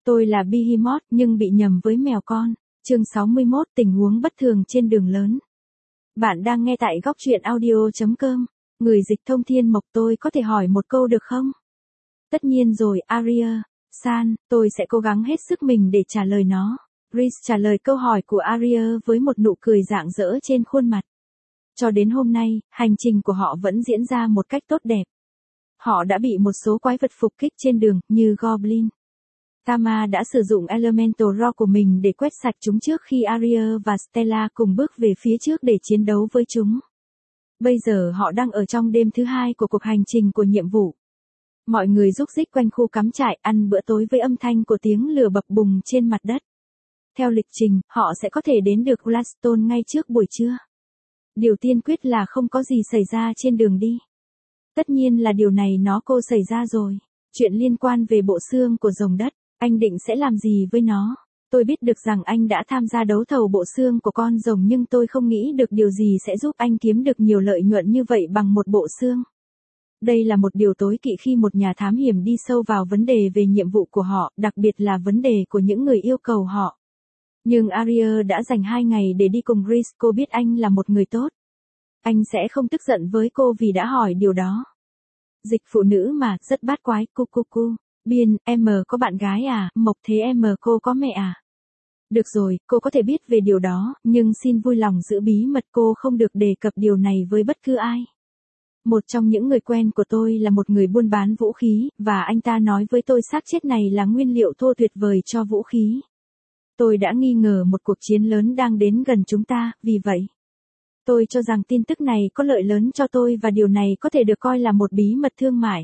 Tôi là Behemoth nhưng bị nhầm với mèo con. Chương 61 tình huống bất thường trên đường lớn. Bạn đang nghe tại góc truyện audio.com. Người dịch thông Thiên Mộc, tôi có thể hỏi một câu được không? Tất nhiên rồi, Arya-san, tôi sẽ cố gắng hết sức mình để trả lời nó. Rhys trả lời câu hỏi của Arya với một nụ cười rạng rỡ trên khuôn mặt. Cho đến hôm nay, hành trình của họ vẫn diễn ra một cách tốt đẹp. Họ đã bị một số quái vật phục kích trên đường, như Goblin. Tama đã sử dụng Elemental Rock của mình để quét sạch chúng trước khi Arya và Stella cùng bước về phía trước để chiến đấu với chúng. Bây giờ họ đang ở trong đêm thứ 2 của cuộc hành trình của nhiệm vụ. Mọi người rúc rích quanh khu cắm trại ăn bữa tối với âm thanh của tiếng lửa bập bùng trên mặt đất. Theo lịch trình, họ sẽ có thể đến được Gladstone ngay trước buổi trưa. Điều tiên quyết là không có gì xảy ra trên đường đi. Tất nhiên là điều này cô xảy ra rồi. Chuyện liên quan về bộ xương của rồng đất. Anh định sẽ làm gì với nó? Tôi biết được rằng anh đã tham gia đấu thầu bộ xương của con rồng nhưng tôi không nghĩ được điều gì sẽ giúp anh kiếm được nhiều lợi nhuận như vậy bằng một bộ xương. Đây là một điều tối kỵ khi một nhà thám hiểm đi sâu vào vấn đề về nhiệm vụ của họ, đặc biệt là vấn đề của những người yêu cầu họ. Nhưng Arya đã dành 2 ngày để đi cùng Rhys, cô biết anh là một người tốt. Anh sẽ không tức giận với cô vì đã hỏi điều đó. Dịch phụ nữ mà, rất bát quái, cu. Biên, em có bạn gái à, Mộc thế cô có mẹ à? Được rồi, cô có thể biết về điều đó, nhưng xin vui lòng giữ bí mật, cô không được đề cập điều này với bất cứ ai. Một trong những người quen của tôi là một người buôn bán vũ khí, và anh ta nói với tôi xác chết này là nguyên liệu thô tuyệt vời cho vũ khí. Tôi đã nghi ngờ một cuộc chiến lớn đang đến gần chúng ta, vì vậy tôi cho rằng tin tức này có lợi lớn cho tôi và điều này có thể được coi là một bí mật thương mại.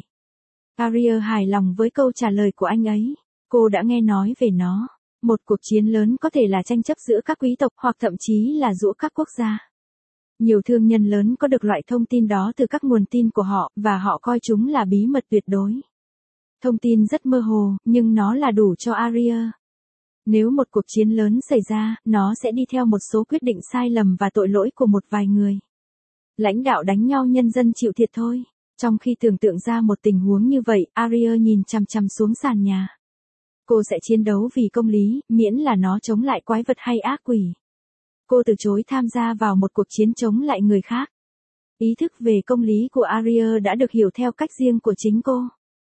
Arya hài lòng với câu trả lời của anh ấy. Cô đã nghe nói về nó. Một cuộc chiến lớn có thể là tranh chấp giữa các quý tộc hoặc thậm chí là giữa các quốc gia. Nhiều thương nhân lớn có được loại thông tin đó từ các nguồn tin của họ và họ coi chúng là bí mật tuyệt đối. Thông tin rất mơ hồ, nhưng nó là đủ cho Arya. Nếu một cuộc chiến lớn xảy ra, nó sẽ đi theo một số quyết định sai lầm và tội lỗi của một vài người. Lãnh đạo đánh nhau, nhân dân chịu thiệt thôi. Trong khi tưởng tượng ra một tình huống như vậy, Arya nhìn chằm chằm xuống sàn nhà. Cô sẽ chiến đấu vì công lý, miễn là nó chống lại quái vật hay ác quỷ. Cô từ chối tham gia vào một cuộc chiến chống lại người khác. Ý thức về công lý của Arya đã được hiểu theo cách riêng của chính cô.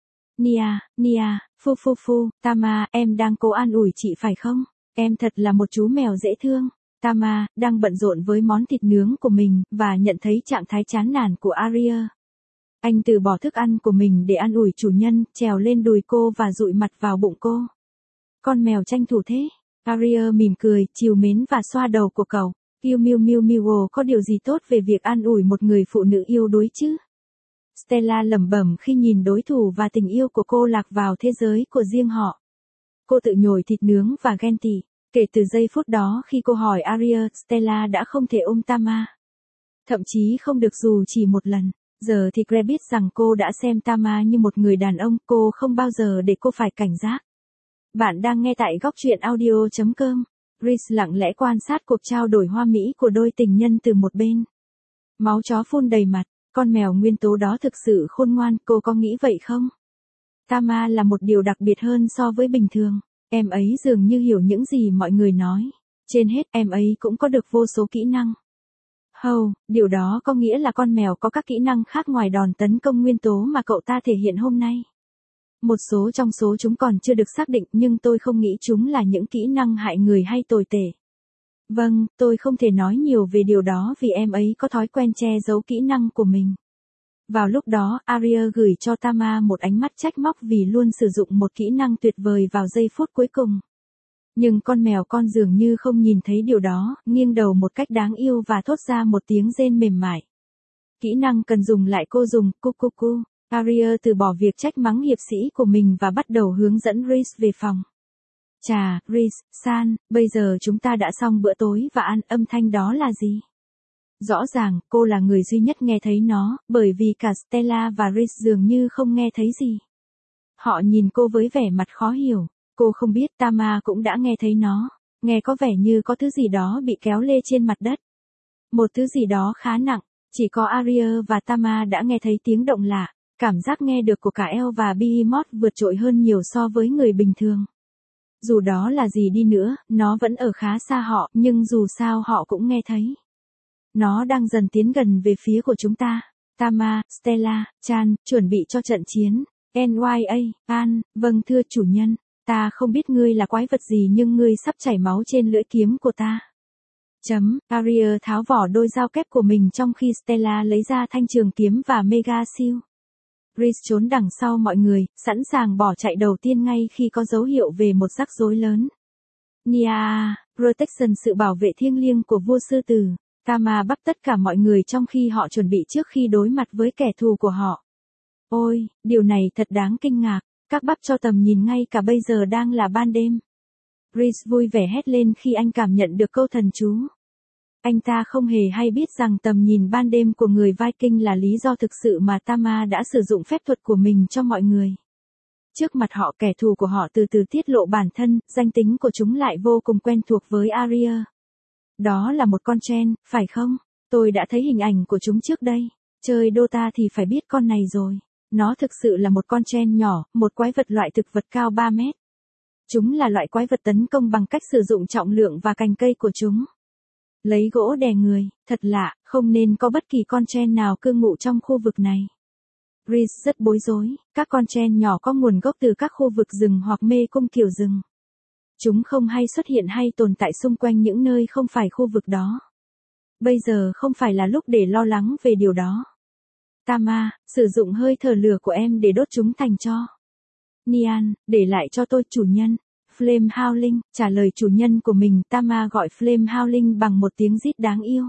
Nia, phu, Tama, em đang cố an ủi chị phải không? Em thật là một chú mèo dễ thương. Tama, đang bận rộn với món thịt nướng của mình, và nhận thấy trạng thái chán nản của Arya. Anh từ bỏ thức ăn của mình để an ủi chủ nhân, trèo lên đùi cô và dụi mặt vào bụng cô. Con mèo tranh thủ thế. Arya mỉm cười, trìu mến và xoa đầu của cậu. Miu, có điều gì tốt về việc an ủi một người phụ nữ yếu đuối chứ? Stella lẩm bẩm khi nhìn đối thủ và tình yêu của cô lạc vào thế giới của riêng họ. Cô tự nhồi thịt nướng và ghen tị. Kể từ giây phút đó khi cô hỏi Arya, Stella đã không thể ôm Tama. Thậm chí không được dù chỉ một lần. Giờ thì Claire biết rằng cô đã xem Tama như một người đàn ông, cô không bao giờ để cô phải cảnh giác. Bạn đang nghe tại góc truyện audio.com. Rhys lặng lẽ quan sát cuộc trao đổi hoa mỹ của đôi tình nhân từ một bên. Máu chó phun đầy mặt, con mèo nguyên tố đó thực sự khôn ngoan, cô có nghĩ vậy không? Tama là một điều đặc biệt hơn so với bình thường. Em ấy dường như hiểu những gì mọi người nói. Trên hết, em ấy cũng có được vô số kỹ năng. Điều đó có nghĩa là con mèo có các kỹ năng khác ngoài đòn tấn công nguyên tố mà cậu ta thể hiện hôm nay. Một số trong số chúng còn chưa được xác định, nhưng tôi không nghĩ chúng là những kỹ năng hại người hay tồi tệ. Vâng, tôi không thể nói nhiều về điều đó vì em ấy có thói quen che giấu kỹ năng của mình. Vào lúc đó, Arya gửi cho Tama một ánh mắt trách móc vì luôn sử dụng một kỹ năng tuyệt vời vào giây phút cuối cùng. Nhưng con mèo con dường như không nhìn thấy điều đó, nghiêng đầu một cách đáng yêu và thốt ra một tiếng rên mềm mại. Kỹ năng cần dùng lại cô dùng, cu. Arya từ bỏ việc trách mắng hiệp sĩ của mình và bắt đầu hướng dẫn Rhys về phòng. Chà, Rhys-san, bây giờ chúng ta đã xong bữa tối và ăn, âm thanh đó là gì? Rõ ràng, cô là người duy nhất nghe thấy nó, bởi vì cả Stella và Rhys dường như không nghe thấy gì. Họ nhìn cô với vẻ mặt khó hiểu. Cô không biết Tama cũng đã nghe thấy nó. Nghe có vẻ như có thứ gì đó bị kéo lê trên mặt đất. Một thứ gì đó khá nặng. Chỉ có Arya và Tama đã nghe thấy tiếng động lạ. Cảm giác nghe được của cả Elle và Behemoth vượt trội hơn nhiều so với người bình thường. Dù đó là gì đi nữa, nó vẫn ở khá xa họ, nhưng dù sao họ cũng nghe thấy. Nó đang dần tiến gần về phía của chúng ta. Tama, Stella, Chan, chuẩn bị cho trận chiến. NYA, An, vâng thưa chủ nhân. Ta không biết ngươi là quái vật gì nhưng ngươi sắp chảy máu trên lưỡi kiếm của ta. Arya tháo vỏ đôi dao kép của mình trong khi Stella lấy ra thanh trường kiếm và Mega Shield. Rhys trốn đằng sau mọi người, sẵn sàng bỏ chạy đầu tiên ngay khi có dấu hiệu về một rắc rối lớn. Nia, Protection sự bảo vệ thiêng liêng của vua sư tử. Tama bắt tất cả mọi người trong khi họ chuẩn bị trước khi đối mặt với kẻ thù của họ. Ôi, điều này thật đáng kinh ngạc, các bắp cho tầm nhìn ngay cả bây giờ đang là ban đêm. Rhys vui vẻ hét lên khi anh cảm nhận được câu thần chú. Anh ta không hề hay biết rằng tầm nhìn ban đêm của người Viking là lý do thực sự mà Tama đã sử dụng phép thuật của mình cho mọi người. Trước mặt họ kẻ thù của họ từ từ tiết lộ bản thân, danh tính của chúng lại vô cùng quen thuộc với Arya. Đó là một con Chen, phải không? Tôi đã thấy hình ảnh của chúng trước đây. Chơi Dota thì phải biết con này rồi. Nó thực sự là một con Chen nhỏ, một quái vật loại thực vật cao 3 mét. Chúng là loại quái vật tấn công bằng cách sử dụng trọng lượng và cành cây của chúng. Lấy gỗ đè người, thật lạ, không nên có bất kỳ con Chen nào cư ngụ trong khu vực này. Rhys rất bối rối, các con Chen nhỏ có nguồn gốc từ các khu vực rừng hoặc mê cung kiểu rừng. Chúng không hay xuất hiện hay tồn tại xung quanh những nơi không phải khu vực đó. Bây giờ không phải là lúc để lo lắng về điều đó. Tama, sử dụng hơi thở lửa của em để đốt chúng thành tro. Nian, để lại cho tôi chủ nhân. Flame Howling, trả lời chủ nhân của mình, Tama gọi Flame Howling bằng một tiếng rít đáng yêu.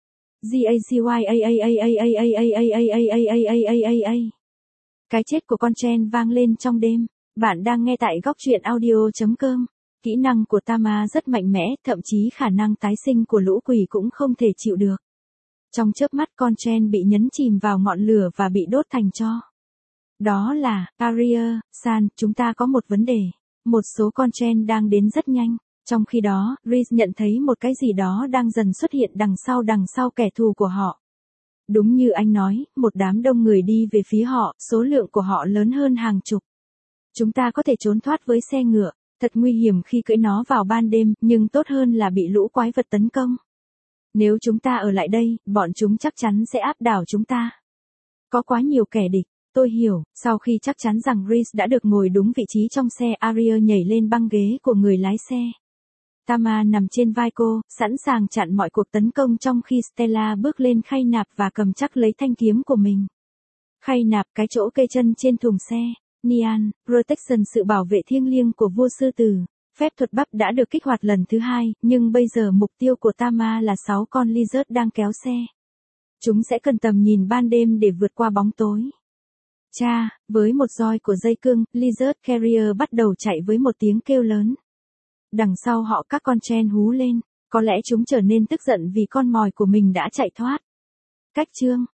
Cái chết của con Chen vang lên trong đêm. Bạn đang nghe tại góc truyện audio.com. Kỹ năng của Tama rất mạnh mẽ, thậm chí khả năng tái sinh của lũ quỷ cũng không thể chịu được. Trong chớp mắt con Chen bị nhấn chìm vào ngọn lửa và bị đốt thành tro. Đó là, Arya, San, chúng ta có một vấn đề. Một số con Chen đang đến rất nhanh. Trong khi đó, Rhys nhận thấy một cái gì đó đang dần xuất hiện đằng sau kẻ thù của họ. Đúng như anh nói, một đám đông người đi về phía họ, số lượng của họ lớn hơn hàng chục. Chúng ta có thể trốn thoát với xe ngựa, thật nguy hiểm khi cưỡi nó vào ban đêm, nhưng tốt hơn là bị lũ quái vật tấn công. Nếu chúng ta ở lại đây, bọn chúng chắc chắn sẽ áp đảo chúng ta. Có quá nhiều kẻ địch. Tôi hiểu, sau khi chắc chắn rằng Rhys đã được ngồi đúng vị trí trong xe, Arya nhảy lên băng ghế của người lái xe. Tama nằm trên vai cô, sẵn sàng chặn mọi cuộc tấn công trong khi Stella bước lên khay nạp và cầm chắc lấy thanh kiếm của mình. Khay nạp cái chỗ cây chân trên thùng xe. Nian, Protection sự bảo vệ thiêng liêng của vua sư tử. Phép thuật bắp đã được kích hoạt lần thứ 2, nhưng bây giờ mục tiêu của Tama là 6 con lizard đang kéo xe. Chúng sẽ cần tầm nhìn ban đêm để vượt qua bóng tối. Cha, với một roi của dây cương, Lizard Carrier bắt đầu chạy với một tiếng kêu lớn. Đằng sau họ các con Chen hú lên, có lẽ chúng trở nên tức giận vì con mồi của mình đã chạy thoát. Cách chương